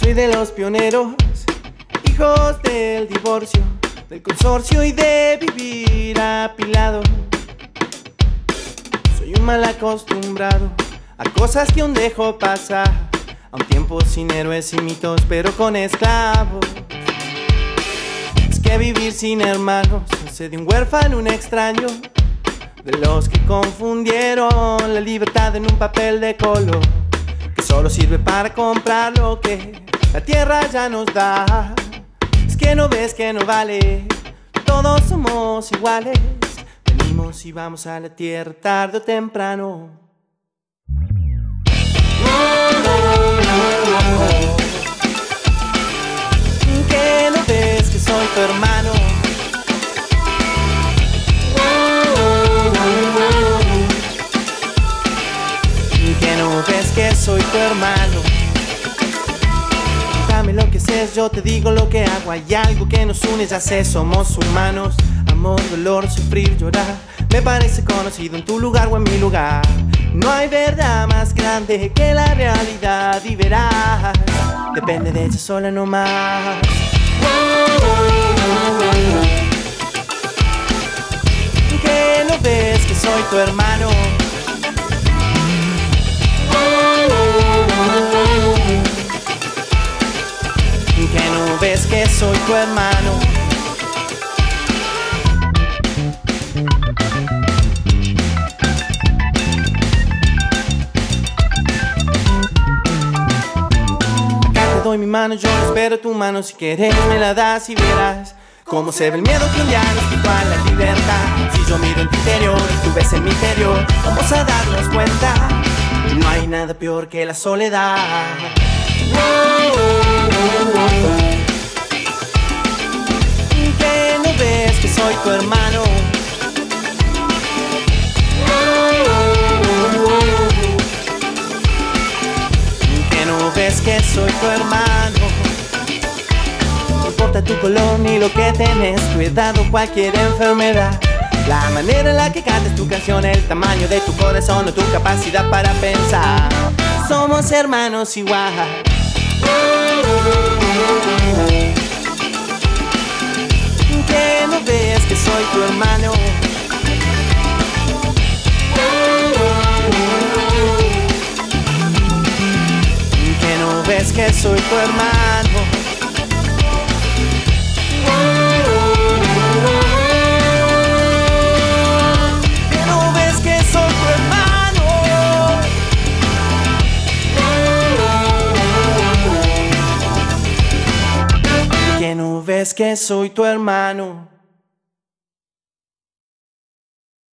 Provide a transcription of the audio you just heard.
Soy de los pioneros, hijos del divorcio, del consorcio y de vivir apilado. Soy un mal acostumbrado a cosas que aún dejo pasar, a un tiempo sin héroes y mitos, pero con esclavos. Es que vivir sin hermanos hace de un huérfano un extraño, de los que confundieron la libertad en un papel de color, que solo sirve para comprar lo que la tierra ya nos da. Es que no ves que no vale, todos somos iguales. Venimos y vamos a la tierra tarde o temprano. Que no ves que soy tu hermano. Que no ves que soy tu hermano. Dame lo que haces, yo te digo lo que hago. Hay algo que nos une, ya sé, somos humanos. Amor, dolor, sufrir, llorar, me parece conocido en tu lugar o en mi lugar. No hay verdad más grande que la realidad y verás, depende de ella sola nomás. Que no ves que soy tu hermano. Que no ves que soy tu hermano. Acá te doy mi mano, yo espero tu mano. Si quieres me la das y verás cómo se ve el miedo que un día nos quitó a la libertad. Si yo miro en tu interior y tú ves en mi interior, vamos a darnos cuenta, no hay nada peor que la soledad. Que no ves que soy tu hermano. Que no ves que soy tu hermano. No importa tu color ni lo que tenés, tu edad o cualquier enfermedad, la manera en la que cantes tu canción, el tamaño de tu corazón o tu capacidad para pensar, somos hermanos igual. Que no ves que soy tu hermano. Que no ves que soy tu hermano. Que no ves que soy tu hermano. Que no ves que soy tu hermano.